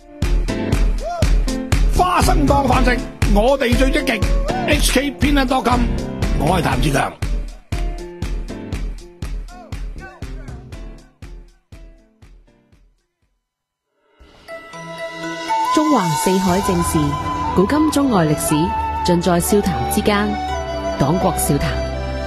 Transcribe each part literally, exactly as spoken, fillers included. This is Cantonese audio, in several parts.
花生當飯食，我哋最積極。H K 偏袒多金，我係譚志強。 中環四海正事，古今中外歷史，盡在笑談之間。黨國笑談。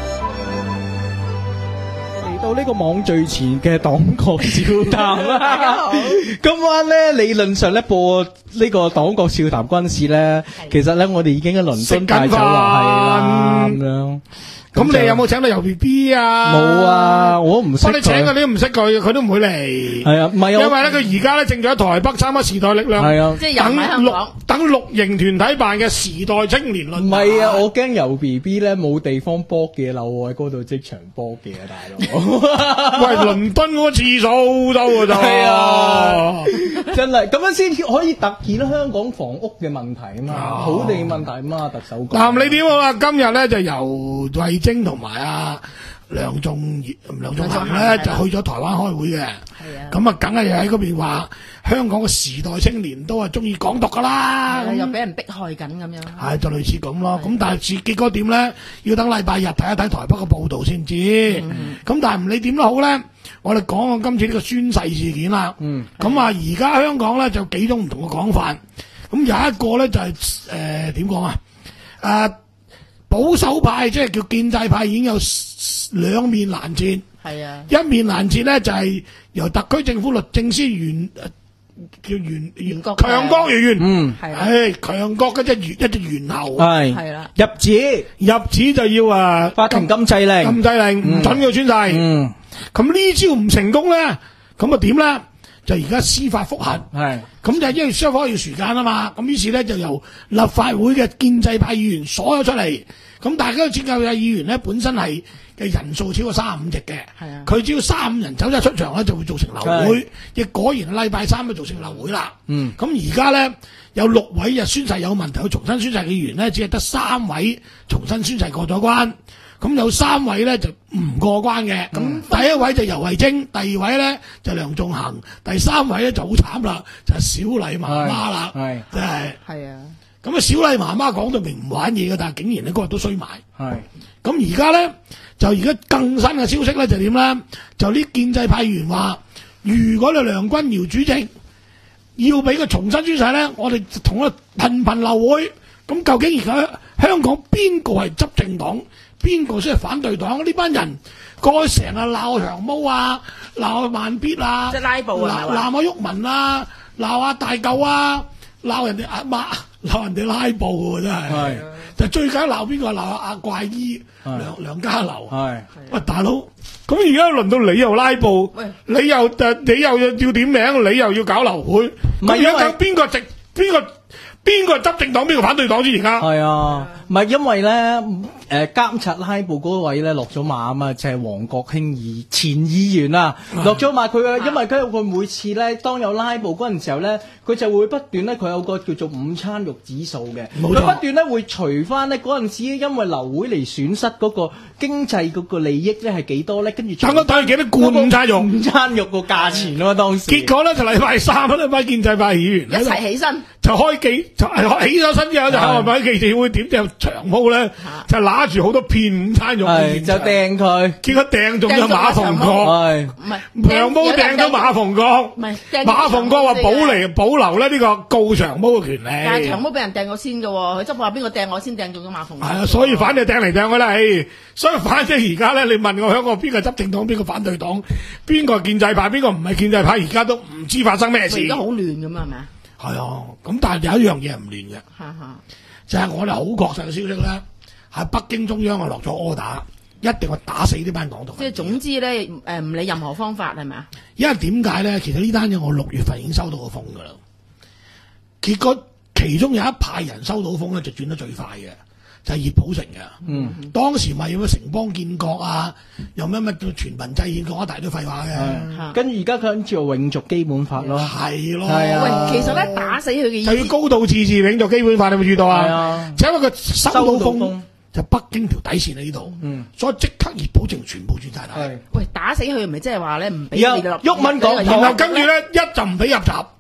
嚟到呢個網最前嘅黨國笑談啦。今晚咧理論上咧播呢個黨國笑談軍事咧，其實咧我哋已經喺倫敦帶走啦，係啦咁樣。 咁你有冇請到游 B B 啊？ 冇啊，我唔識佢。 你請佢，你都唔識佢，佢都唔會嚟。 係啊，唔係啊。 因為咧，佢而家咧正在台北參加時代力量， 係啊， 即係入埋香港等綠營團體辦嘅時代青年論壇。 唔係啊，我驚游 B B 咧冇地方波嘅，留我喺嗰度即場波嘅啊，大佬。 喂，倫敦嗰個廁所好多㗎咋？ 係啊，真係咁樣先可以突顯香港房屋嘅問題啊嘛，土地問題啊嘛，特首講。 嗱，你點好啊？今日咧就由慧晶同埋啊梁仲業、梁仲恒咧就去咗台灣開會嘅。係啊。咁啊，梗係喺嗰邊話香港嘅時代青年都係中意港獨噶啦。 又俾人迫害緊咁樣。 係就類似咁咯。咁但係結果點咧？要等禮拜日睇一睇台北嘅報導先知。咁但係唔理點都好咧，我哋講講今次呢個宣誓事件啦。嗯。咁啊，而家香港咧就幾種唔同嘅講法。咁有一個咧就係誒點講啊？誒保守派即係叫建制派已經有兩面攔截。係啊。一面攔截咧就係由特區政府律政司原叫袁袁強國元元。嗯。係。誒強國嗰隻元一隻猿猴。係。係啦。入紙入紙就要啊法庭禁制令。禁制令唔準佢宣誓。嗯。咁呢招唔成功咧，咁啊點咧？就而家司法覆核，係咁就因為雙方要時間啊嘛，咁於是咧就由立法會嘅建制派議員鎖咗出嚟，咁大家都知建制派議員咧本身係嘅人數超過三十五席嘅，係啊，佢只要三五人走咗出場咧就會造成流會，亦果然禮拜三就造成流會啦。嗯，咁而家咧有六位就宣誓有問題，去重新宣誓嘅議員咧，只係得三位重新宣誓過咗關。咁有三位咧就唔過關嘅，咁、嗯、第一位就游慧晶，第二位咧就梁仲恒，第三位咧就好慘啦，就係、小麗媽媽啦，係真係係啊！咁啊，小麗媽媽講到明唔玩嘢嘅，但係竟然咧嗰日都衰埋。係咁而家咧就而家更新嘅消息咧就點咧？就啲建制派議員話，如果你梁君堯主席要俾佢重新宣誓咧，我哋同佢頻頻流會。咁究竟而家香港邊個係執政黨？邊個先係反對黨？呢班人過去成日鬧長毛啊，鬧慢必啊，即係拉布啊，鬧阿鬱文啊，鬧阿大舊啊，鬧人哋阿媽，鬧人哋拉布嘅真係。係就最緊鬧邊個？鬧阿怪醫梁梁家騮。係喂大佬，咁而家輪到你又拉布，你又誒你又要點名，你又要搞流會，咁而家究竟邊個直邊個？邊個執政黨，邊個反對黨先而家？係啊， 唔係因為咧，誒監察拉布嗰位咧落咗馬啊嘛，就係黃國興議前議員啊，落咗馬佢啊，因為佢佢每次咧當有拉布嗰陣時候咧，佢就會不斷咧佢有個叫做午餐肉指數嘅，佢不斷咧會除翻咧嗰陣時因為流會嚟損失嗰個經濟嗰個利益咧係幾多咧，跟住等我睇幾多罐午餐肉，午餐肉個價錢啊嘛當時。結果咧就禮拜三呢班建制派議員一齊起身就開記。就係起咗身之後就喺度喺記者會點就長毛咧，就拿住好多片午餐肉嘅就掟佢，結果掟中咗馬逢國，唔係長毛掟咗馬逢國，馬逢國話保嚟保留咧呢個告長毛嘅權利。但係長毛俾人掟咗先嘅喎，佢執話邊個掟我先掟中咗馬逢國。係啊，所以反正掟嚟掟去啦，誒，所以反正而家咧，你問我香港邊個執政黨，邊個反對黨，邊個建制派，邊個唔係建制派，而家都唔知發生咩事。而家好亂咁啊，係咪啊？係啊，咁但係有一樣嘢唔亂嘅，就係我哋好確實嘅消息咧，喺北京中央啊落咗 order，一定會打死呢班港獨。即係總之咧，誒唔理任何方法係咪啊？因為點解咧？其實呢單嘢我六月份已經收到個風噶啦，結果其中有一派人收到風咧就轉得最快嘅。就係熱普城嘅，嗯，當時咪有咩城邦建國啊，又咩咩叫全民制憲講一大堆廢話嘅，跟住而家佢諗住永續基本法咯，係咯，係啊，喂，其實咧打死佢嘅意思就要高度自治永續基本法，你有冇注意到啊？係啊，就因為佢收到風，就北京條底線喺呢度，嗯，所以即刻熱普城全部轉晒頭。喂，打死佢唔係即係話咧唔俾你落，毓民講，然後跟住咧一就唔俾入閘。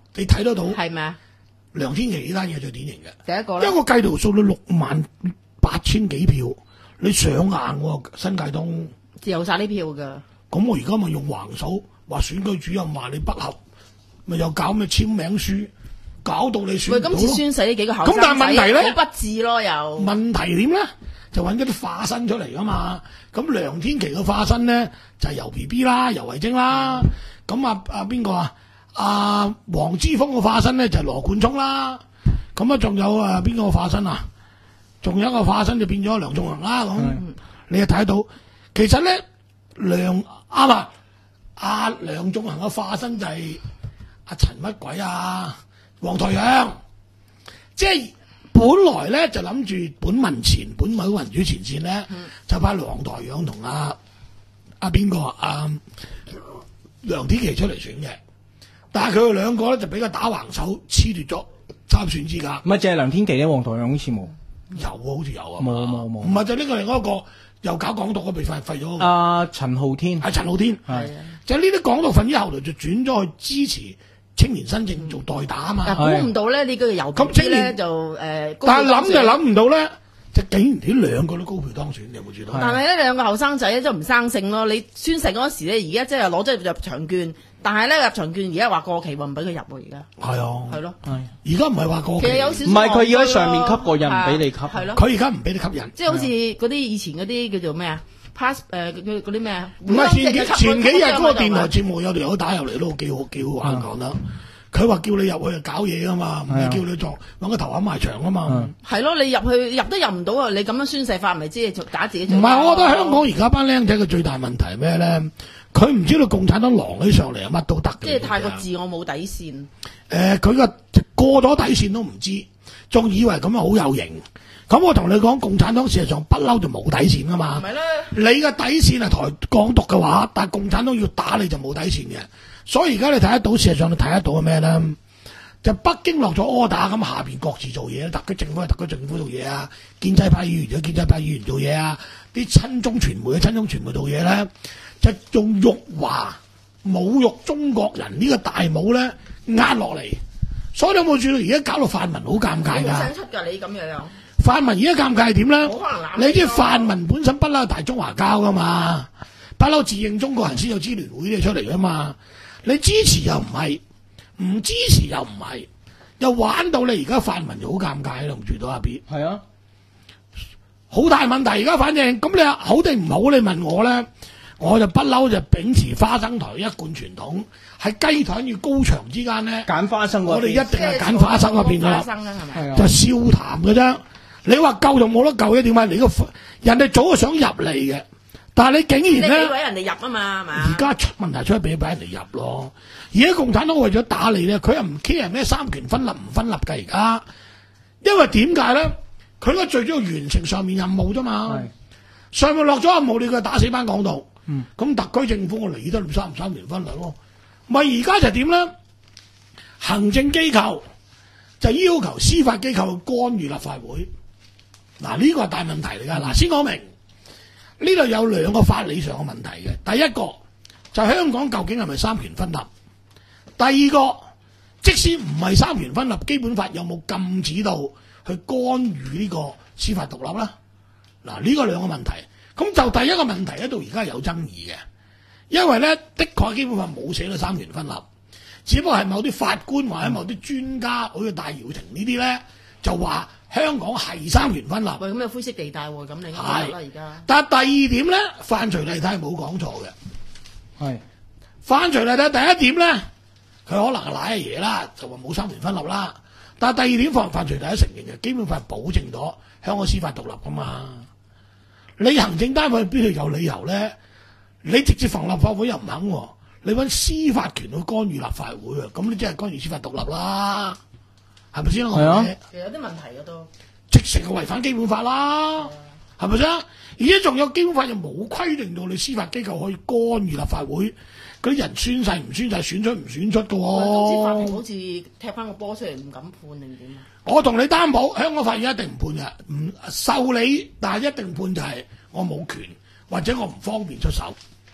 你睇得到係咪啊？ 梁天琦呢單嘢最典型嘅。 第一個咧， 因為我計條數，你六萬八千幾票，你上硬喎新界東。 有晒啲票㗎。 咁我而家咪用橫手話選舉主任話你不合，咪又搞咩簽名書，搞到你選喂， 唔到咯。 今次宣誓呢幾個後生咁但係問題咧， 好不智咯又。 問題點咧？就揾咗啲化身出嚟噶嘛。咁梁天琦嘅化身咧就係、游 B B 啦，游蕙禎啦。咁啊啊邊個啊？阿黃之鋒嘅化身咧就係、羅冠聰啦。咁啊仲有啊邊個化身啊？仲有一個化身就變咗梁頌恆啦。咁你又睇到，其實咧梁啱啊，阿梁頌恆嘅化身就係阿陳乜鬼啊？黃台仰，即係。本來咧就諗住本民前本某民主前線咧，嗯、就派黃台仰同阿阿邊個阿梁天琦出嚟選嘅，但係佢哋兩個咧就俾佢打橫手褫奪咗參選資格。 唔係淨係梁天琦咧，黃台仰好似冇。 有啊，好似有啊。 冇冇冇。 唔係就呢個另外一個又搞港獨嘅被廢廢咗。 阿陳浩天。 係陳浩天。 係。 就呢啲港獨分子後來就轉咗去支持青年新政做代打啊嘛。 估唔到咧呢個游 B B 咧就誒， 但係諗就諗唔到咧。即竟然呢兩個都高票當選，你有冇知道？ 但係呢兩個後生仔咧都唔生性咯。你宣誓嗰時咧，而家即係攞咗入場券，但係咧入場券而家話過期喎，唔俾佢入喎而家。係啊， 係咯， 而家唔係話過期， 其實有少少唔係佢要喺上面吸個印，唔俾你吸。 係咯， 佢而家唔俾你吸引， 即係好似嗰啲以前嗰啲叫做咩啊 pass 誒嗰啲咩啊？ 唔係前幾前幾日嗰個電台節目有條友打入嚟都幾好幾好玩講得。佢話叫你入去就搞嘢噶嘛，唔係叫你作揾個頭冚埋牆啊嘛。 係咯，你入去入都入唔到啊！你咁樣宣誓法，咪即係假自己做。 唔係，我覺得香港而家班僆仔嘅最大問題係咩咧？佢唔知道共產黨狼起上嚟係乜都得嘅。 即係太過自我冇底線。 誒、呃，佢個過咗底線都唔知，仲以為咁樣好有型。咁我同你講，共產黨事實上不嬲就冇底線噶嘛。 係咧， 你嘅底線係台港獨嘅話，但係共產黨要打你就冇底線嘅。所以而家你睇得到，事實上你睇得到係咩咧？就北京落咗 order 咁，下邊各自做嘢，特區政府係特區政府做嘢啊，建制派議員有建制派議員做嘢啊，啲親中傳媒嘅親中傳媒做嘢咧，就用辱華侮辱中國人呢個大帽咧壓落嚟。所以你有冇注意到而家搞到泛民好尷尬㗎？ 好想出㗎你咁樣。 泛民而家尷尬係點咧？ 冇可能你知泛民本身不嬲大中華膠㗎嘛，不嬲自認中國人先有支聯會呢出嚟㗎嘛。你支持又唔係，唔支持又唔係，又玩到你而家泛民就好尷尬啦，唔住到阿 B。 係啊， 好大問題而家，反正咁你好定唔好？你問我咧，我就不嬲就秉持花生台一貫傳統，喺雞腿與高牆之間咧， 揀花生嗰邊， 我哋一定係揀花生嗰邊㗎啦， 係就笑談嘅啫。你話救就冇得救嘅，點解？你個人哋早就想入嚟嘅。但係你竟然咧， 你俾人哋入啊嘛，係嘛？ 而家出問題出嚟俾俾人哋入咯。而家共產黨為咗打你咧，佢又唔 care 咩三權分立唔分立㗎而家。因為點解咧？佢咧最主要完成上面任務啫嘛。上面落咗任務，你佢打死班港獨。咁、嗯、特區政府我理得你三唔三權分立咯。咪而家就點咧？行政機構就要求司法機構去干預立法會。嗱，呢個係大問題嚟㗎。嗱，先講明。呢度有兩個法理上嘅問題嘅，第一個就係香港究竟係咪三權分立？第二個，即使唔係三權分立，基本法有冇禁止到去干預呢個司法獨立咧？嗱，呢個兩個問題，咁就第一個問題咧，到而家有爭議嘅，因為咧的確基本法冇寫到三權分立，只不過係某啲法官或者某啲專家，好似戴耀廷呢啲咧，就話。香港係三權分立， 喂，咁有灰色地帶喎，咁你啱啦而家。 但係第二點咧，范徐麗泰冇講錯嘅。係范徐麗泰第一點咧，佢可能係賴阿爺啦，就話冇三權分立啦。但係第二點，范范徐麗泰承認嘅，基本法係保證咗香港司法獨立噶嘛。你行政單位邊度有理由咧？你直接逢立法會又唔肯喎，你揾司法權去干預立法會啊？咁你真係干預司法獨立啦。係咪先？係啊， 其實有啲問題嘅都， 直成係違反基本法啦，係咪先？而家仲有基本法又冇規定到你司法機構可以干預立法會，嗰啲人宣誓唔宣誓、選出唔選出嘅喎。 總之法庭好似踢翻個波出嚟，唔敢判定點？ 我同你擔保，香港法院一定唔判嘅，唔受理，但係一定判就係我冇權或者我唔方便出手。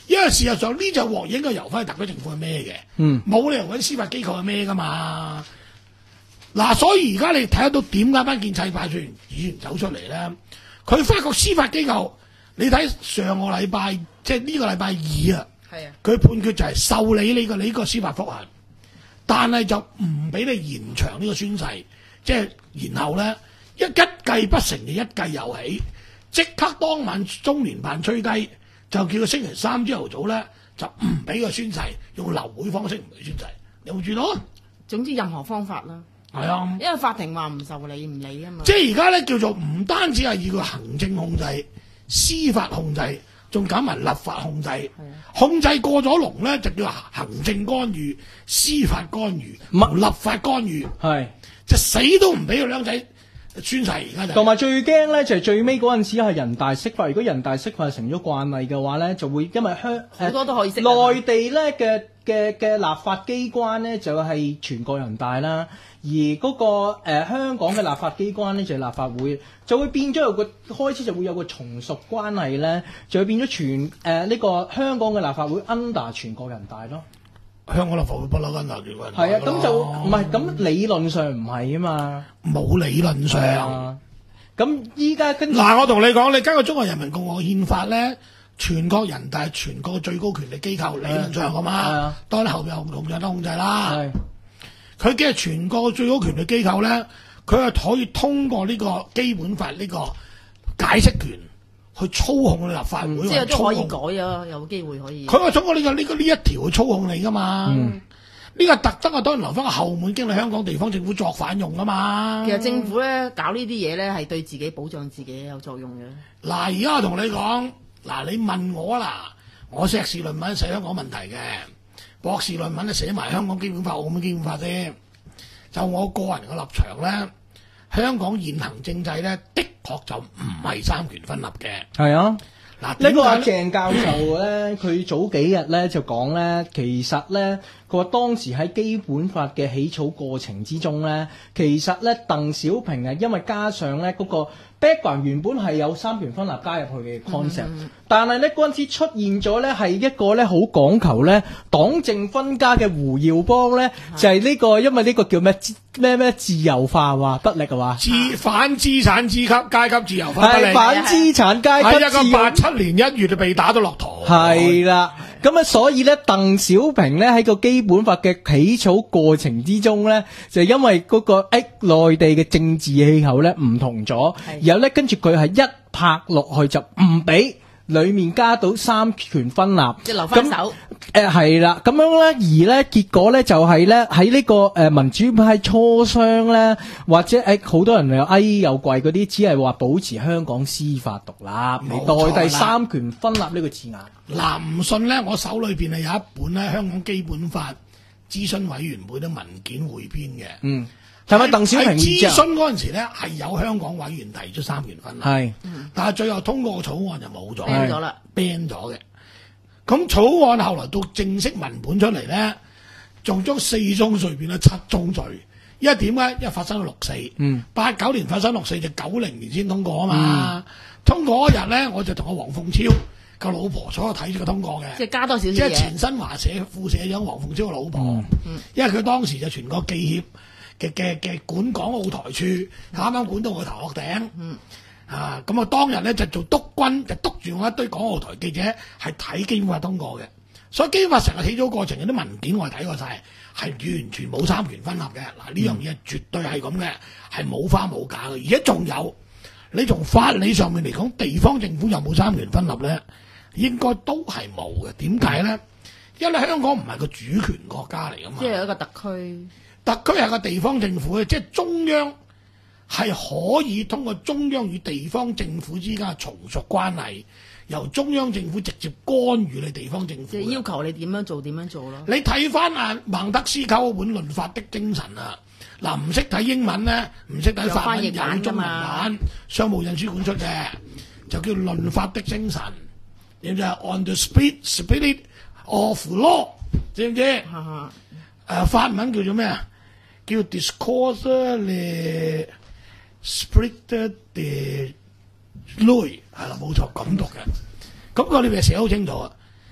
因為事實上呢隻鑊應該由翻去特區政府係咩嘅， 嗯， 冇理由揾司法機構係咩噶嘛。嗱，所以而家你睇得到點解班建制派議員走出嚟咧？佢發覺司法機構，你睇上個禮拜，即係呢個禮拜二啊， 係啊， 佢判決就係受理你個你個司法覆核，但係就唔俾你延長呢個宣誓，即係然後咧一一計不成就一計又起，即刻當晚中聯辦吹雞，就叫佢星期三朝頭早咧就唔俾個宣誓，用流會方式唔俾宣誓，你有冇注意到？ 總之任何方法啦。 係啊， 因為法庭話唔受理唔理啊嘛。 即係而家咧叫做唔單止係以個行政控制、司法控制，仲搞埋立法控制。控制過咗龍咧，就叫行政干預、司法干預、立法干預， 係就死都唔俾個僆仔宣誓。而家就同埋最驚咧就係最尾嗰陣時係人大釋法，如果人大釋法成咗慣例嘅話咧，就會因為香好多都可以釋內地咧嘅嘅嘅立法機關咧就係全國人大啦。而嗰、那個、呃、香港嘅立法機關咧就係、是、立法會，就會變咗有個開始就會有個從屬關係咧，就會變咗全誒呢、呃這個香港嘅立法會 under 全國人大咯。 香港立法會不嬲 under 全國人大。 係啊，咁就唔係咁理論上唔係啊嘛， 冇理論上。 咁依家跟嗱，我同你講，你根據中國人民共和國憲法咧，全國人大係全國最高權力機構，理論上㗎嘛，當然後邊有唔同人都控制啦。佢嘅全國最高權力機構咧，佢係可以通過呢個基本法呢個解釋權去操控立法會， 即係都可以改啊，有機會可以。 佢話通過呢個呢個呢一條去操控你噶嘛？呢、嗯、個特登啊，當然留翻個後門，經歷香港地方政府作反用啊嘛。 其實政府咧搞呢啲嘢咧，係對自己保障自己有作用嘅。 嗱，而家我同你講，嗱，你問我啦，我碩士論文寫香港問題嘅。博士論文咧寫埋香港基本法、澳門基本法啫。就我個人嘅立場咧，香港現行政制咧，的確就唔係三權分立嘅。 係啊， 嗱， 呢個阿鄭教授咧，佢早幾日咧就講咧，其實咧，佢話當時喺基本法嘅起草過程之中咧，其實咧鄧小平啊，因為加上咧嗰個 background 原本係有三權分立加入去嘅 concept，嗯、但係咧嗰陣時出現咗咧係一個咧好講求咧黨政分家嘅胡耀邦咧，嗯、就係呢、呢個因為呢個叫咩咩咩自由化話不力啊嘛， 自反資產階級階級自由化不力， 係反資產階級喺一個八七年一月就被打到落台， 係啦。咁啊，所以咧，鄧小平咧喺個基本法嘅起草過程之中咧，就因為嗰個誒內地嘅政治氣候咧唔同咗，然後咧跟住佢係一拍落去就唔俾裏面加到三權分立， 即係留翻手。 誒係啦，咁樣咧，而咧結果咧就係咧喺呢個誒民主派磋商咧，或者誒好多人又哎又貴嗰啲，只係話保持香港司法獨立，嚟代替三權分立呢個字眼。 嗱，唔信咧，我手裏邊係有一本咧香港基本法諮詢委員會嘅文件匯編嘅。嗯， 係咪鄧小平諮詢嗰陣時咧係有香港委員提出三權分立，係，但係最後通過個草案就冇咗 ，ban 咗啦 ，ban 咗嘅。咁草案後來到正式文本出嚟咧，仲將四宗罪變咗七宗罪。因為點咧？因為發生咗六四，嗯，八九年發生六四就九零年先通過啊嘛。嗯、通過嗰日咧，我就同阿黃鳳超個老婆坐度睇住佢通過嘅， 即係加多少少嘢。 即係前新華社副社長黃鳳超個老婆，嗯、因為佢當時就全國記協嘅嘅嘅管港澳台處，啱啱、嗯、管到我頭殼頂。嗯啊，咁啊當日咧就做督軍，就督住我一堆港澳台記者係睇基本法通過嘅，所以基本法成個起草過程有啲文件我係睇過晒，係完全冇三權分立嘅。嗱，呢樣嘢絕對係咁嘅，係冇花冇假嘅，而且仲有你從法理上面嚟講，地方政府有冇三權分立咧？應該都係冇嘅。點解咧？因為香港唔係個主權國家嚟噶嘛， 即係一個特區， 特區係個地方政府嘅，即係中央。係可以通過中央與地方政府之間嘅從屬關係，由中央政府直接干預你地方政府， 即係要求你點樣做點樣做咯。 你睇翻啊孟德斯鳩嗰本《論法的精神》啊，嗱唔識睇英文咧，唔識睇法文，有中文版，商務印書館出嘅，就叫《論法的精神》，知唔知啊 ？On the spirit spirit of law， 知唔知？誒、呃、法文叫做咩啊？叫 Discourse 咧。Spirit de loi 係啦，冇錯咁讀嘅。咁個裏邊寫好清楚啊，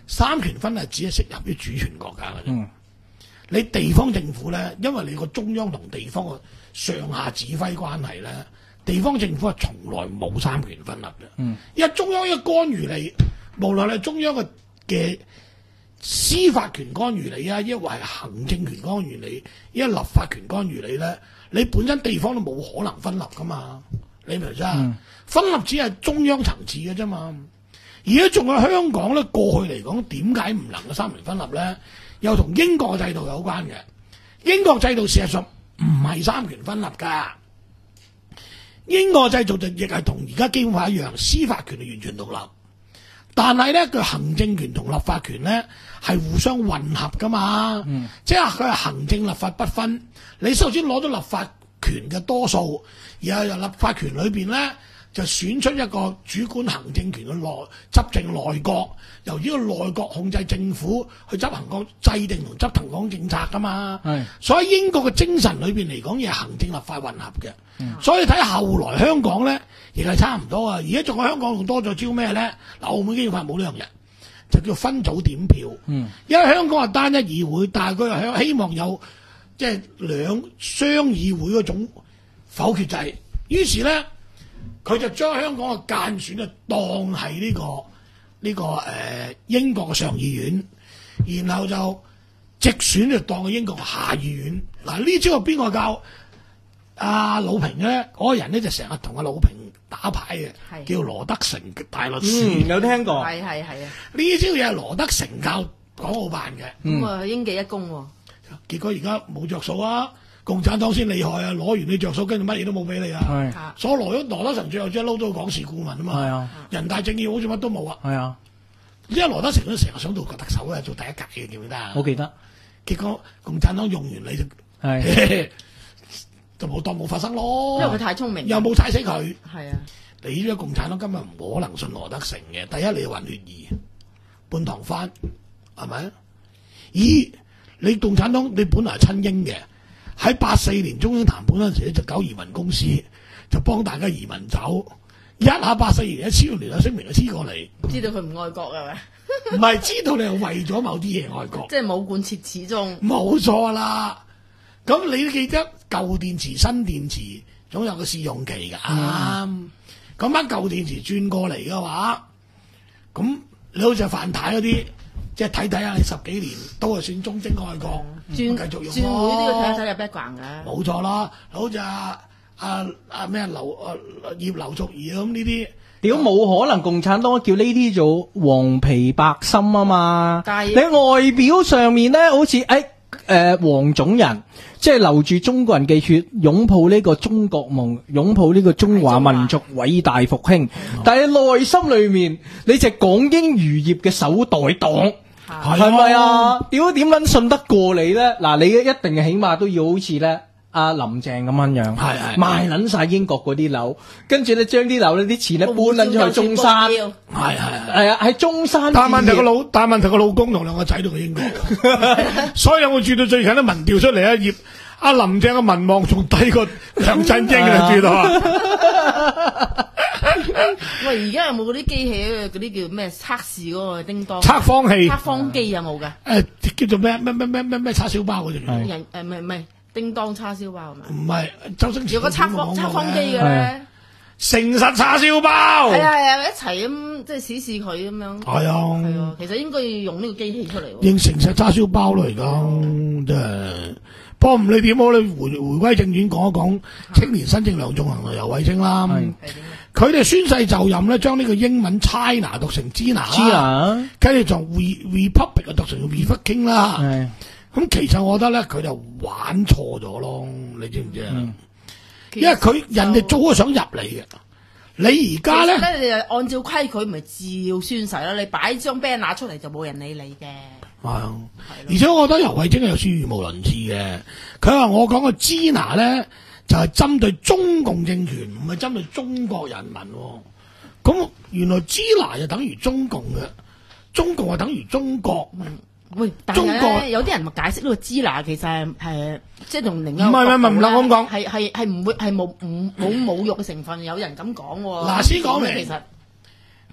三權分立只係適合於主權國家嘅啫。 嗯你地方政府咧，因為你個中央同地方嘅上下指揮關係咧，地方政府係從來冇三權分立嘅。 嗯， 因為中央一干預你，無論係中央嘅嘅司法權干預你啊，抑或係行政權干預你，抑或立法權干預你咧，你本身地方都冇可能分立噶嘛。你明唔明啊？ 嗯、 分立只係中央層次嘅啫嘛。而家仲有香港咧，過去嚟講點解唔能夠三權分立咧？又同英國制度有關嘅。英國制度事實上唔係三權分立㗎。英國制度就亦係同而家基本法一樣，司法權係完全獨立。但係咧，佢行政權同立法權咧係互相混合㗎嘛。嗯、即係佢係行政立法不分。你首先攞到立法權嘅多數，然後由立法權裏邊咧就選出一個主管行政權嘅內執政內閣，由呢個內閣控制政府去執行個制定同執行講政策噶嘛。 係，所以英國嘅精神裏邊嚟講，亦係行政立法混合嘅。嗯、所以你睇後來香港咧，亦係差唔多啊。而家仲有香港仲多咗招咩咧？嗱，澳門基本法冇呢樣嘢，就叫分組點票。嗯，因為香港係單一議會，但係佢又希望有即係兩雙議會嗰種否決制，於是咧。佢就將香港嘅間選就當係呢、這個呢、這個誒、呃、英國嘅上議院，然後就直選就當係英國嘅下議院。嗱，呢招係邊個教阿魯平咧？嗰、那個人咧就成日同阿魯平打牌嘅，是叫羅德成大律師。 嗯、有聽過？ 係係係啊！ 呢招嘢係羅德成教港澳辦嘅。 咁啊、嗯，英記一功喎、哦。 結果而家冇着數啊！共產黨先厲害啊！攞完你着數，跟住乜嘢都冇俾你啊！ 係， 所以羅咗羅德成最後只係撈咗個港事顧問啊嘛。係啊，人大政協好似乜都冇啊。 係啊， 因為羅德成都成日想做個特首嘅，做第一屆嘅，記唔記得啊？ 我記得。 結果共產黨用完你就係， 就冇當冇發生咯。 因為佢太聰明， 又冇踩死佢。係啊， 你呢個共產黨根本唔可能信羅德成嘅。第一，你混血兒，半唐番，係咪？二，你共產黨你本來係親英嘅。喺八四年中英談判嗰陣時咧，就搞移民公司，就幫大家移民走。一下八四年一簽聯合聲明就黐過嚟， 知道佢唔愛國係咪？ 唔係知道你係為咗某啲嘢愛國， 即係冇貫徹始終。冇錯啦。咁你都記得舊電池、新電池總有個試用期㗎。咁班舊電池轉過嚟嘅話，咁你好似范太嗰啲。即係睇睇下，你十幾年都係算忠貞愛國， 轉繼續用轉會都要睇睇有 background 嘅。 冇錯啦，好似阿阿阿咩劉啊葉劉淑儀咁呢啲， 屌冇可能共產黨叫呢啲做黃皮白心啊嘛！ 但係你外表上面咧，好似誒誒黃種人，即係流住中國人嘅血，擁抱呢個中國夢，擁抱呢個中華民族偉大復興。但係內心裏面，你就港英餘孽嘅手袋黨。係咪啊？屌點撚信得過你咧？嗱，你一定係起碼都要好似咧阿林鄭咁樣樣， 係係賣撚晒英國嗰啲樓，跟住咧將啲樓呢啲錢咧搬撚咗去中山，係係係係啊，喺中山。 但問題個老，但問題個老公同兩個仔都去英國，所以我住到最近啲民調出嚟一頁，阿林鄭嘅民望仲低過梁振英啊，住到啊！ 喂，而家有冇嗰啲機器嗰啲叫咩測試嗰個叮當測謊器、 測謊機有冇㗎？ 誒叫做咩咩咩咩咩咩叉燒包嗰隻人誒唔係唔係叮當叉燒包係咪？ 唔係周星馳有個測謊測謊機嘅咧， 誠實叉燒包係啊係啊，一齊咁即係試試佢咁樣。係啊係啊，其實應該要用呢個機器出嚟。 認誠實叉燒包咯，而家真係。不過唔理點好，你回回歸正傳講一講青年新政梁頌恆同游蕙禎啦。佢哋宣誓就任咧，將呢個英文 China 讀成 Gina，跟住從 Republic 讀成 Republic 啦。咁其實我覺得咧，佢就玩錯咗咯，你知唔知啊？嗯、因為佢人哋早就想入嚟嘅，你而家咧， 咧你就按照規矩咪照宣誓啦。你擺張 banner 出嚟就冇人理你嘅。 係啊，而且我覺得游蕙禎係有啲語無倫次嘅。佢話我講個 Gina 咧。就係針對中共政權，唔係針對中國人民。咁原來 Gina 就等於中共嘅，中共就等於中國。 喂，但係咧有啲人咪解釋呢個 Gina 其實係係即係同另一個唔係唔係唔係咁講， 係係係唔會係冇唔冇侮辱嘅成分。有人咁講喎。 嗱，先講明， 其實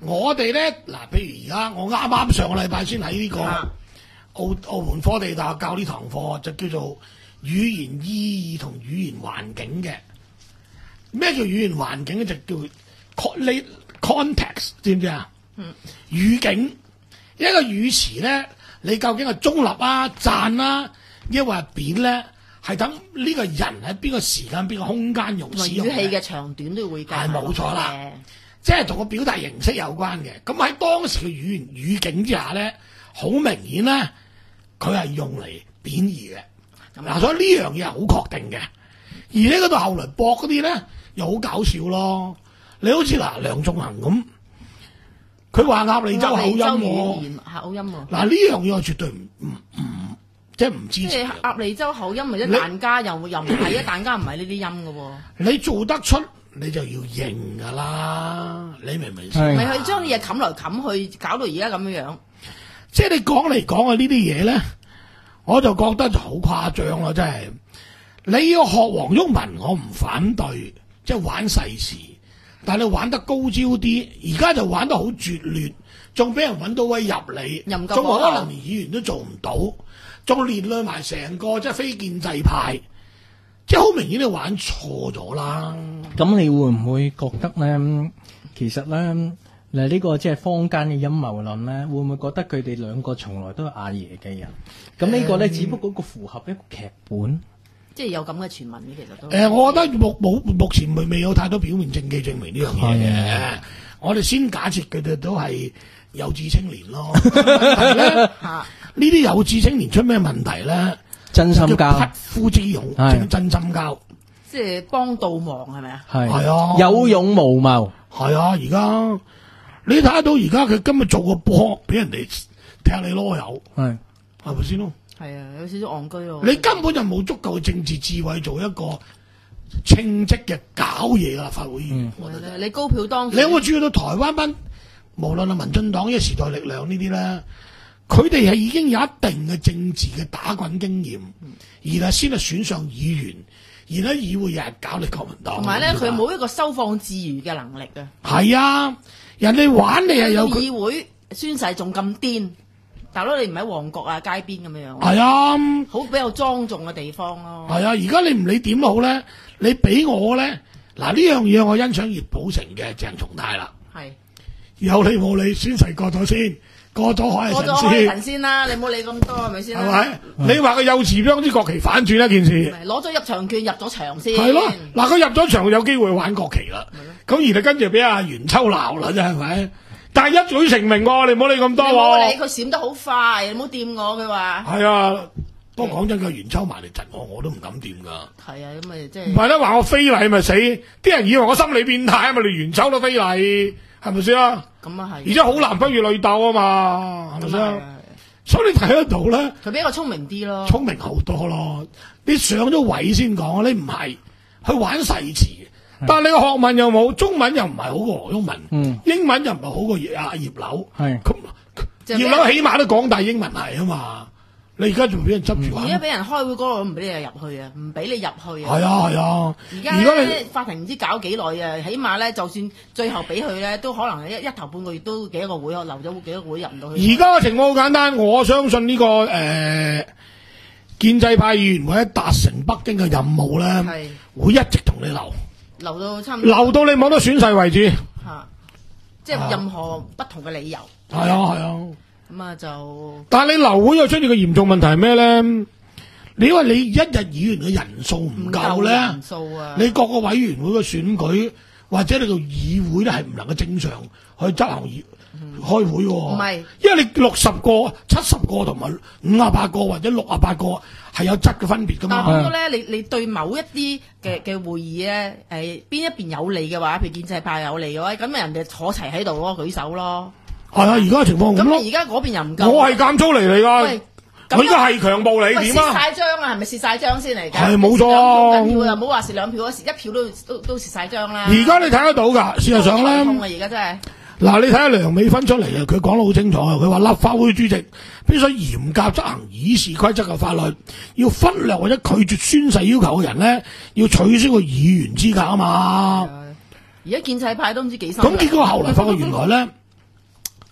我哋咧嗱，譬如而家我啱啱上個禮拜先喺呢個啊澳澳門科技大學教呢堂課，就叫做語言意義同語言環境嘅。咩叫語言環境咧？就叫 con- context， 知唔知啊？ 嗯， 語境一個語詞咧，你究竟係中立啊、讚啊，抑或係貶咧？係等呢個人喺邊個時間、邊個空間用同埋使用語氣嘅嘅長短都會計係冇錯啦嘅。 即係同個表達形式有關嘅。咁喺當時嘅語言語境之下咧，好明顯咧，佢係用嚟貶義嘅。嗱，所以呢樣嘢係好確定嘅。而呢嗰度後來駁嗰啲咧，又好搞笑咯。你好似嗱梁仲恒咁，佢話鴨脷洲口音鴨脷洲喎語。言口音喎。 嗱呢樣嘢我絕對唔唔唔，即係唔支即係持嘅。 鴨脷洲口音，或者你疍家又又唔係啊，疍家唔係呢啲音嘅喎。 你做得出，你就要認㗎啦。你明唔明先？ 係咪佢將啲嘢冚來冚去，搞到而家咁樣樣。 即係你講嚟講去呢啲嘢咧，我就覺得就好誇張咯，真係。你要學黃毓民，我唔反對，即係玩世事，但係你玩得高招啲，而家就玩得好拙劣，仲俾人揾到位入嚟， 又唔夠仲可火候能連議員都做唔到，仲連累埋成個即係非建制派，即係好明顯你玩錯咗啦。 咁你會唔會覺得咧？其實咧，嗱呢個即係坊間嘅陰謀論咧，會唔會覺得佢哋兩個從來都係阿爺嘅人？咁呢個咧，只不過一個符合一個劇本。 即係有咁嘅傳聞嘅，其實都。 誒、呃，我覺得目目目前未未有太多表面證據證明呢樣嘢嘅。我哋先假設佢哋都係有志青年咯。問題咧， 嚇呢啲有志青年出咩問題咧？ 真心叫交匹夫之勇， 係真心交。 即係幫倒忙係咪啊？ 係係啊有勇無謀。 係啊，而家你睇得到而家佢今日做個波，俾人哋踢你囉柚， 係係咪先咯？ 係啊，有少少戇居咯。 你根本就冇足夠嘅政治智慧做一個稱職嘅搞嘢嘅立法會議員。我覺得係咧你高票當選， 你有冇注意到台灣班無論係民進黨、一時代力量呢啲咧，佢哋係已經有一定嘅政治嘅打滾經驗，而係先係選上議員，而喺議會日日搞你國民黨。 同埋咧，佢冇一個收放自如嘅能力啊！ 係啊，人哋玩你係有佢。 議會宣誓仲咁癲，大佬你唔喺旺角啊街邊咁樣樣， 係啊。 好比較莊重嘅地方咯。 係啊，而家你唔理點都好咧，你俾我咧，嗱呢樣嘢我欣賞葉寶成嘅鄭松泰啦， 係有理冇理宣誓過咗先，過咗海過係神仙， 咗開神先啦，你唔好理咁多係咪先係啦？ 咪？你話佢幼稚將啲國旗反轉一件事， 咪攞咗入場券入咗場先。 係咯，嗱佢入咗場有機會玩國旗啦，咁而家跟住俾阿袁秋鬧啦，真係咪？但係一舉成名喎，你唔好理咁多你唔好理喎。 佢閃得好快，你唔好掂我。佢話係啊，不過講真，個袁秋埋嚟窒我，我都唔敢掂㗎。 係啊，咁咪即唔係係咧，話我非禮咪死，啲人以為我心理變態啊嘛，你袁秋都非禮，係咪先啊？ 咁啊係。 而且好男不如女鬥啊嘛，係咪先啊？ 咁啊係啊所以你睇得到咧， 佢比較聰明啲咯。 聰明好多咯。你上咗位先講，你唔係去玩誓詞，但係你個學問又冇，中文又唔係好過黃毓民， 嗯英文又唔係好過葉阿葉劉， 係咁就俾葉劉起碼都港大英文系啊嘛。你而家仲俾人執住玩？ 而家俾人開會嗰度唔俾你入去啊，唔俾你入去啊。 係啊係啊， 而家而家你咧法庭唔知搞幾耐啊，起碼咧就算最後俾佢咧，都可能一一頭半個月都幾多個會，留咗幾多個會入唔到去。 而家嘅情況好簡單，我相信呢、個誒、呃建制派議員會喺達成北京嘅任務咧， 係會一直同你留， 留到差唔多留到你冇得選誓為止。 嚇，即係任何不同嘅理由。 係啊係啊， 咁啊就但係你流會又出現個嚴重問題係咩咧？你因為你一日議員嘅人數唔夠咧人，數啊， 你各個委員會嘅選舉或者你個議會咧係唔能夠正常去執行議開會喎。 唔係因為你六十個、七十個同埋五十八個或者六十八個係有質嘅分別噶但係嘛。 好多咧，你你對某一啲嘅嘅會議咧，誒邊一邊有利嘅話，譬如建制派有利嘅話，咁咪人哋坐齊喺度咯，舉手咯。 係啊，而家嘅情況咁咯。 咁你而家嗰邊又唔夠。 我係監操嚟嚟㗎喂， 佢而家係強暴你喂點啊？ 蝕晒張啊，係咪蝕晒張先嚟㗎？ 係冇錯啊好緊要啊！唔好話蝕兩票，蝕一票都都都蝕晒張啦。 而家你睇得到㗎，事實上痛啊！ 咧， 而家真係嗱，你睇下梁美芬出嚟啊，佢講得好清楚啊，佢話立法會主席必須嚴格執行議事規則嘅法律，要忽略或者拒絕宣誓要求嘅人咧，要取消個議員資格啊嘛。 而家建制派都唔知幾心。 咁結果後來發覺原來咧，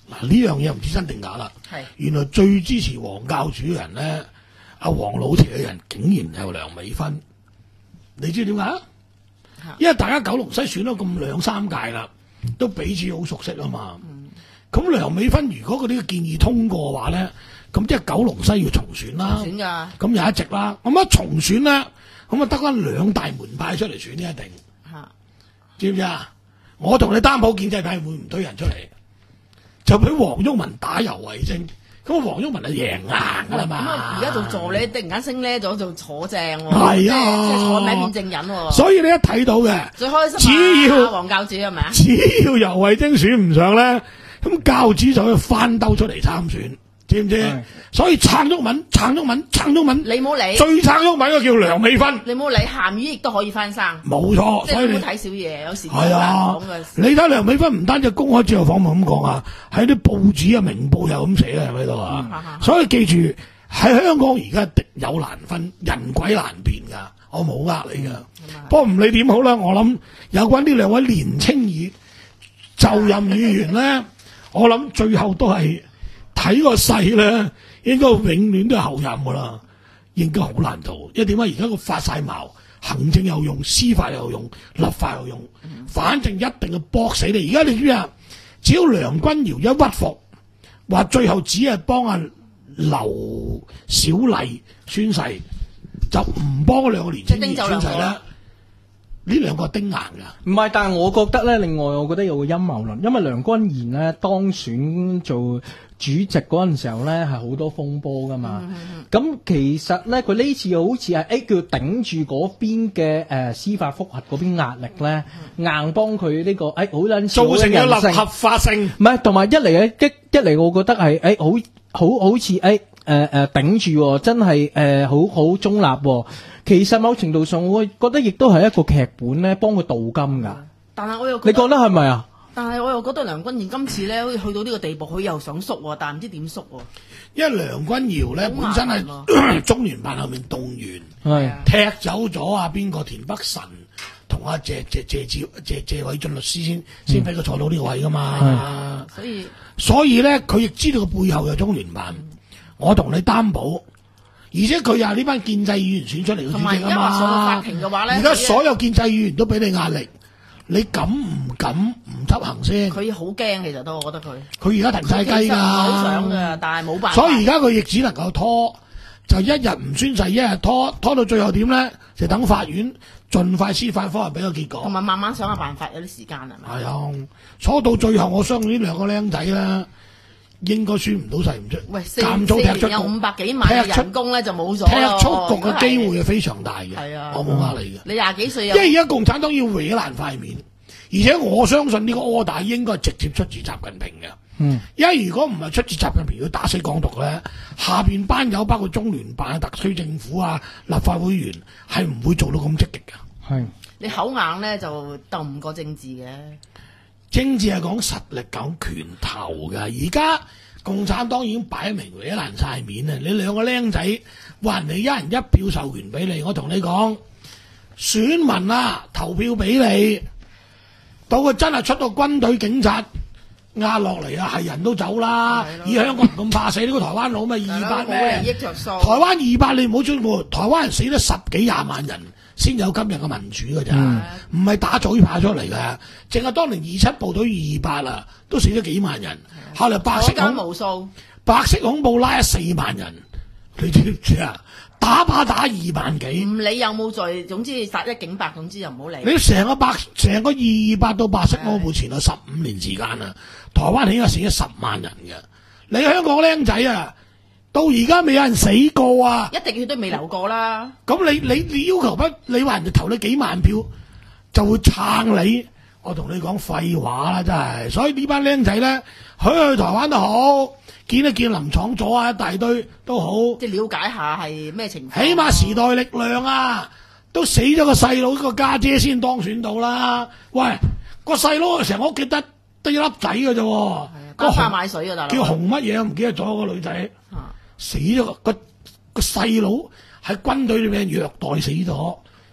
嗱呢樣嘢唔知真定假啦。 係原來最支持黃教主嘅人咧，阿黃老邪嘅人竟然有梁美芬，你知點解啊？因為大家九龍西選咗咁兩三屆啦，都彼此好熟悉啊嘛。咁、嗯、梁美芬如果嗰啲建議通過嘅話咧，咁即係九龍西要重選啦。 選㗎。 咁有一席啦。咁一重選咧，咁啊得翻兩大門派出嚟選呢一定。 嚇， 知唔知啊？我同你擔保建制派會唔推人出嚟，就俾黃毓民打游蕙禎。咁黃毓民係贏硬㗎啦嘛。 咁啊，而家做助理突然間升呢咗做坐正喎。 係啊， 即係坐名變證人喎。 所以你一睇到嘅， 最開心只要啊，黃教主係咪啊？ 只要游蕙禎選唔上咧，咁教主就可以翻兜出嚟參選，知唔知？所以撐毓民，撐毓民，撐毓民。 你冇理。 最撐毓民嘅叫梁美芬。 你冇理鹹魚亦都可以翻生。 冇錯， 即係所以你唔好睇小嘢，有時係啊講嘅。 你睇梁美芬唔單止公開接受訪問咁講啊，喺啲報紙啊、明報又咁寫嘅喺度啊。所以記住喺香港而家敵友難分，人鬼難辨㗎，我冇呃你㗎。不過唔理點好啦，我諗有關呢兩位年青議就任議員咧，我諗最後都係睇個勢咧，應該永遠都係後任㗎啦，應該好難做。因為點解而家個發晒矛，行政又用，司法又用，立法又用，反正一定要搏死你。而家你知唔知啊？只要梁君堯一屈服，話最後只係幫阿劉小麗宣誓，就唔幫嗰兩個年青人宣誓啦。呢兩個丁硬㗎。 唔係，但係我覺得咧，另外我覺得有個陰謀論，因為梁君彥咧當選做主席嗰陣時候咧係好多風波噶嘛。咁、嗯、其實咧佢呢次又好似係誒叫頂住嗰邊嘅誒、呃、司法覆核嗰邊壓力咧，嗯、硬幫佢呢個誒好撚造成咗立合法性。 唔係，同埋一嚟咧一一嚟，我覺得係誒、欸、好好好似誒誒誒頂住、哦，真係誒、呃、好好中立、哦。其實某程度上，我覺得亦都係一個劇本咧，幫佢鍍金㗎。 但係我又你覺得係咪啊？ 但係我又覺得梁君彥今次咧，好似去到呢個地步，佢又想縮喎，但係唔知點縮喎。 因為梁君堯咧本身係中聯辦後面動員， 係踢走咗啊邊個田北辰同阿謝謝謝謝謝謝偉俊律師先先俾佢坐到呢個位㗎嘛。 所以所以咧，佢亦知道個背後有中聯辦。嗯、我同你擔保。而且佢又係呢班建制議員選出嚟嘅主席啊嘛，而家所有建制議員都俾你壓力，你敢唔敢唔執行先？ 佢好驚，其實都我覺得佢。 佢而家停晒雞㗎， 好想㗎，但係冇辦法。 所以而家佢亦只能夠拖，就一日唔宣誓，一日拖，拖到最後點咧？就等法院盡快司法科人俾個結果， 同埋慢慢想下辦法，有啲時間係咪？ 係啊，拖到最後，我相信呢兩個僆仔啦。應該輸唔到勢唔出， 喂，四減租踢出有五百幾萬嘅人工咧就冇咗， 踢出局嘅機會係非常大嘅。 係啊， 我冇呃你嘅。 你廿幾歲， 因為而家共產黨要搲爛塊面，而且我相信呢個柯打應該係直接出自習近平嘅。嗯，因為如果唔係出自習近平要打死港獨咧，下邊班友包括中聯辦、特區政府啊、立法會員係唔會做到咁積極嘅。係你口硬咧就鬥唔過政治嘅。 政治係講實力、講拳頭㗎。而家共產黨已經擺明搲爛晒面啦！你兩個僆仔話人哋一人一票授權俾你，我同你講，選民啊投票俾你，到佢真係出到軍隊警察壓落嚟啊，係人都走啦！以香港人咁怕死，呢個台灣佬咪二百咩？台灣二百你唔好追喎，台灣人死咗十幾廿萬人。先有今日嘅民主㗎咋，唔係、嗯、打嘴炮出嚟㗎。淨係當年二七部隊二八啊，都死咗幾萬人。後嚟白色恐無數， 白色恐怖拉咗四萬人，你知唔知啊？打靶打二萬幾， 唔理有冇罪，總之殺一儆百，總之就唔好理。 你成個白成個二八到白色恐怖前有十五年時間啊，台灣起碼死咗十萬人嘅。你香港僆仔啊！到而家未有人死過啊！ 一滴血都未流過啦。咁你你你要求不？你話人哋投你幾萬票就會撐你？我同你講廢話啦，真係。所以呢班僆仔咧，去去台灣都好，見一見林廠佐啊，一大堆都好。 即係了解下係咩情況。 起碼時代力量啊，都死咗個細佬，個家姐先當選到啦。喂，個細佬成屋企得得一粒仔嘅啫。係啊， 家花買水啊，大佬。 叫紅乜嘢？唔記得咗個女仔。死咗個個個細佬喺軍隊裏面虐待死咗，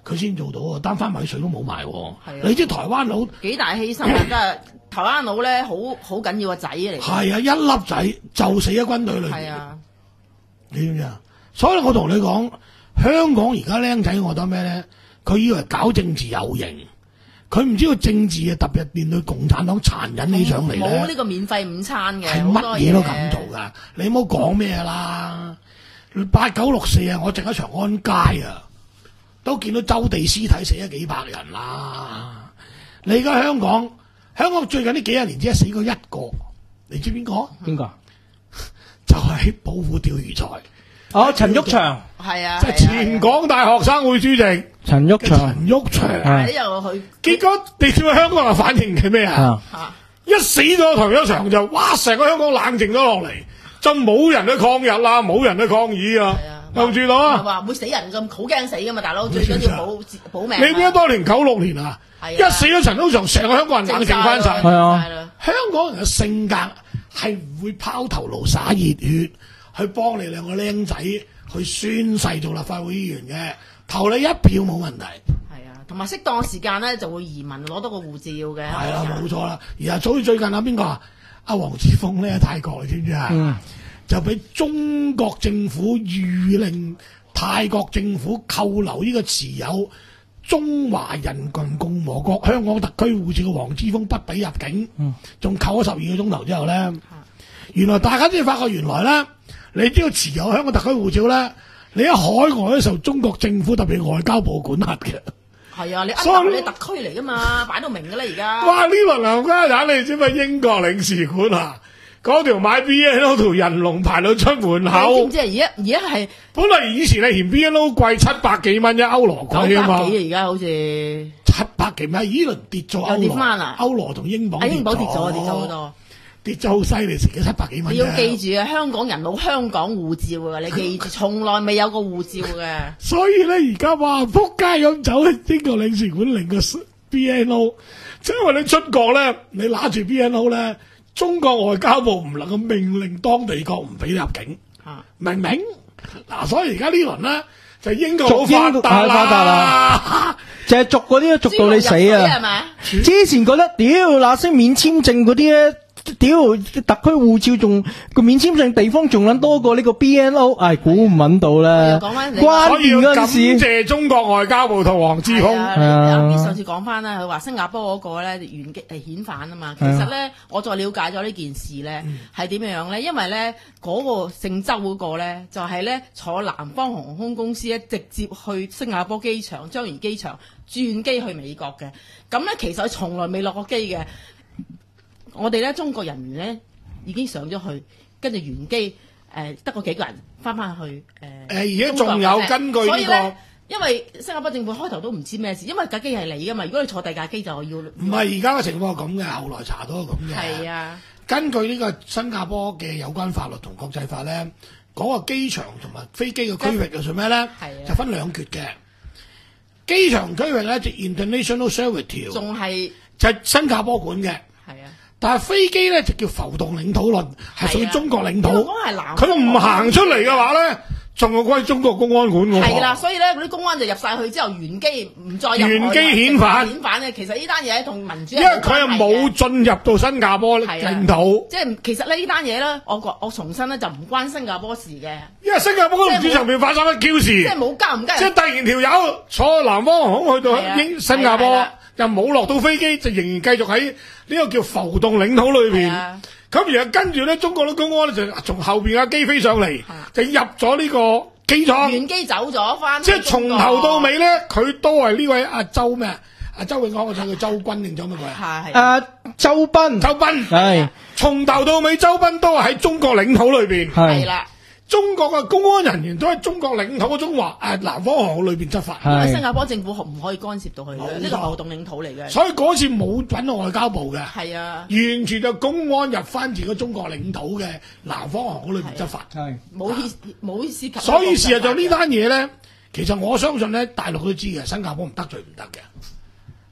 佢先做到喎，單番米水都冇埋喎。 係啊你知台灣佬幾大犧牲啊！真係台灣佬咧，好好緊要個仔嚟。 係啊，一粒仔就死喺軍隊裏邊。 係啊， 你知唔知啊？所以我同你講，香港而家僆仔，我覺得咩咧？佢以為搞政治有型，佢唔知道政治啊，特別係面對共產黨殘忍起上嚟咧。 冇呢個免費午餐嘅， 係好多乜嘢都咁做㗎，你唔好講咩啦。八九六四啊，我剩一長安街啊，都見到周地屍體死咗幾百人啦。你而家香港，香港最近呢幾廿年只係死過一個，你知邊個？ 邊個？ 就係保護釣魚財。 哦，陳毓祥， 係啊， 即係前港大學生會主席陳毓祥， 陳毓祥。 係又去， 結果你知唔知香港人反應係咩啊？ 嚇一死咗陳毓祥就，哇！成個香港冷靜咗落嚟，就冇人去抗日啦，冇人去抗議啊，留住到啊！ 話會死人咁，好驚死噶嘛，大佬最緊要保保命啊。 你記得當年九六年啊， 係啊一死咗陳毓祥，成個香港人冷靜翻晒。 係啊係啦香港人嘅性格係唔會拋頭顱灑熱血去幫你兩個僆仔去宣誓做立法會議員嘅，投你一票冇問題。 係啊，同埋適當時間咧就會移民攞到個護照嘅。 係啦，冇錯啦。而家早最近啊，邊個啊？阿黃之鋒咧喺泰國，你知唔知啊？ 嗯就俾中國政府諭令泰國政府扣留呢個持有中華人民共和國香港特區護照嘅黃之鋒不俾入境，仲、嗯、扣咗十二個鐘頭之後咧，原來大家先發覺原來咧，你只要持有香港特區護照咧，你喺海外咧受中國政府特別外交部管轄嘅。 係啊，你所以呃你特區嚟噶嘛，擺到明㗎啦而家。 哇！呢輪冚家產，你知唔知英國領事館啊？嗰條買 B N O 條人龍排到出門你知口唔，知啊？而家而家係本嚟以前係嫌 B N O 貴七百幾蚊一歐羅九貴啊嘛百，幾啊，而家好似七百幾蚊，依輪跌咗歐又跌羅， 返啦歐羅同英鎊啊英鎊跌咗咗，跌咗好多。 跌咗好犀利，成咗七百幾蚊啫。 你要記住啊，香港人冇香港護照㗎，你記住，從來未有個護照嘅。 所以咧，而家哇，撲街咁走去英國領事館領個 B N O，即係因為你出國咧，你拿住 B N O 咧，中國外交部唔能夠命令當地國唔俾入境， 啊明唔明？嗱，所以而家呢輪咧就英國好逐英發達係發達啦啦，就係逐嗰啲都逐到你死係啊！ 咪？ 之前覺得屌那些免簽證嗰啲咧。屌，特區護照仲個免簽證地方仲撚多過呢個 B N O，唉，估唔揾到啦。 講返你關所以要感鍵嗰陣時， 謝中國外交部同黃之鋒。 係啊，你上次講翻啦，佢話新加坡嗰個咧原機係遣返啊嘛。其實咧，我再了解咗呢件事咧係點樣樣咧？因為咧嗰個姓周嗰個咧就係咧坐南方航空公司咧直接去新加坡機場樟宜機場轉機去美國嘅。咁咧其實佢從來未落過機嘅。我哋咧中國人員咧已經上咗去，跟住原機誒得嗰幾個人翻翻去誒。 誒而家仲有根據呢個所以咧，因為新加坡政府開頭都唔知咩事，因為架機係你噶嘛。如果你坐第架機就要唔係而家嘅情況係咁嘅，後來查到係咁嘅。 係啊， 根據呢個新加坡嘅有關法律同國際法咧，嗰個機場同埋飛機嘅區域就做咩咧？ 係啊就分兩橛嘅。機場區域咧就 International Service 條， 仲係就係新加坡管嘅。 係啊。 但係飛機咧就叫浮動領土論，係屬於中國領土。 香港係南方佢唔行出嚟嘅話咧，仲係歸中國公安管嘅喎。 係啦，所以咧嗰啲公安就入晒去之後，原機唔再入去。 原機遣返遣返咧，其實呢單嘢同民主因為佢係冇進入到新加坡領土。 即係其實呢單嘢咧，我覺我重申咧就唔關新加坡事嘅。 因為新加坡嗰個主上面發生乜 Q 事？ 即係冇交唔交。 即係突然條友坐南方航空去到英新加坡，又冇落到飛機，就仍然繼續喺呢個叫浮動領土裏邊。咁然後跟住咧，中國啲公安咧就從後邊架機飛上嚟，就入咗呢個機艙。 原機走咗翻。 即係從頭到尾咧，佢都係呢位阿周咩啊？阿周永康個仔叫周軍定周乜鬼啊？ 係誒周斌， 周斌係從頭到尾，周斌都係喺中國領土裏邊。 係啦。 中國嘅公安人員都喺中國領土嘅中華誒南方航空裏邊執法， 因為新加坡政府唔可以干涉到佢嘅，呢個浮動領土嚟嘅。 所以嗰次冇揾到外交部嘅， 係啊， 完全就公安入翻自己中國領土嘅南方航空裏邊執法， 係冇涉冇涉及。 所以事實上呢單嘢咧，其實我相信咧，大陸都知嘅，新加坡唔得罪唔得嘅。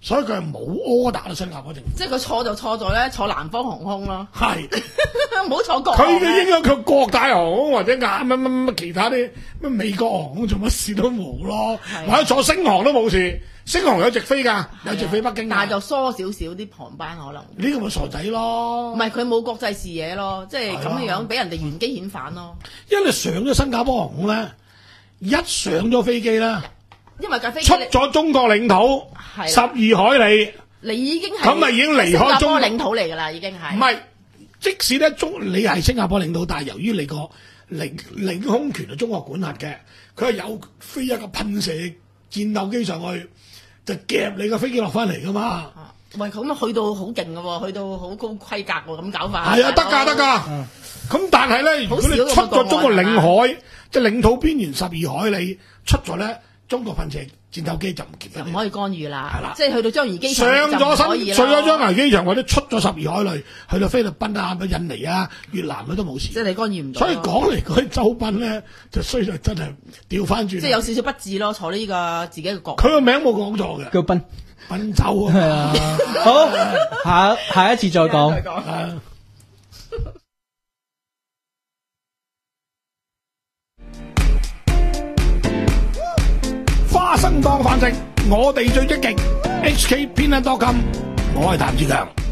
所以佢係冇 order 到新加坡政府。 即係佢錯就錯在咧坐南方航空咯， 係唔好坐國佢航嘅應該佢國泰航空或者亞乜乜乜其他啲乜美國航空做乜事都冇咯， 係或者坐星航都冇事，星航有直飛㗎，有直飛北京㗎。 但係就疏少少啲航班可能。 呢個咪傻仔咯。 唔係佢冇國際視野咯，即係咁嘅樣俾人哋原機遣返咯。 因為你上咗新加坡航空咧，一上咗飛機咧， 因為架飛機出咗中國領土係十二海里， 你已經係咁咪已經離開新加中國坡領土嚟㗎啦，已經係。 唔係，即使咧中你係新加坡領土，但係由於你個領領空權係中國管轄嘅，佢係有飛一個噴射戰鬥機上去，就夾你個飛機落翻嚟㗎嘛。 啊喂，咁啊去到好勁㗎喎，去到好高規格喎，咁搞法。 係啊，得㗎得㗎。咁但係咧，如果你出咗中國領海，即係領土邊緣十二海里出咗咧，中國噴射戰鬥機就唔夾得你。 就唔可以干預啦。 係啦即係去到章魚機上場咗就唔可以新， 啦。 上咗章魚機場或者出咗十二海里，去到菲律賓啊、印尼啊、越南咧都冇事。 即係你干預唔到。 所以講嚟講去，周斌咧就衰在真係調翻轉。 即係有少少不智咯，坐呢個自己嘅國。 佢個名冇講錯嘅， 叫賓賓州係啊。 啊，好下下一次再講。 啊花生當飯食，我哋最積極。H K 偏 dot com，我係譚志強。